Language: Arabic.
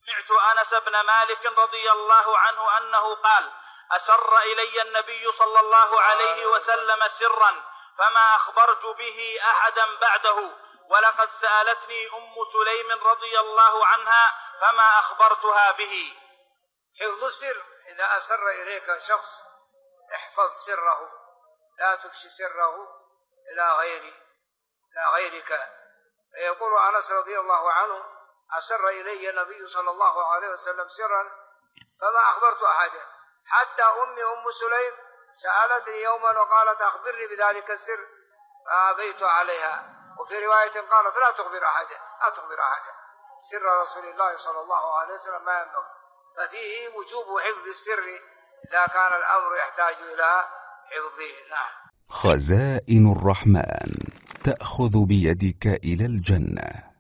سمعت أنس بن مالك رضي الله عنه أنه قال: أسر إلي النبي صلى الله عليه وسلم سرا فما أخبرت به أحدا بعده، ولقد سألتني سليم رضي الله عنها فما أخبرتها به. حفظ السر: إذا أسر إليك شخص احفظ سره، لا تفشي سره إلى غيرك. يقول أنس رضي الله عنه: أسر إلي النبي صلى الله عليه وسلم سرا فما أخبرت أحدا، حتى أم سليم سألتني يوما وقالت: أخبرني بذلك السر، فأبيت عليها. وفي رواية قالت: لا تخبر أحدا سر رسول الله صلى الله عليه وسلم ما ينبغي. ففيه وجوب حفظ السر إذا كان الأمر يحتاج إلى حفظه. نعم. خزائن الرحمن تأخذ بيدك إلى الجنة.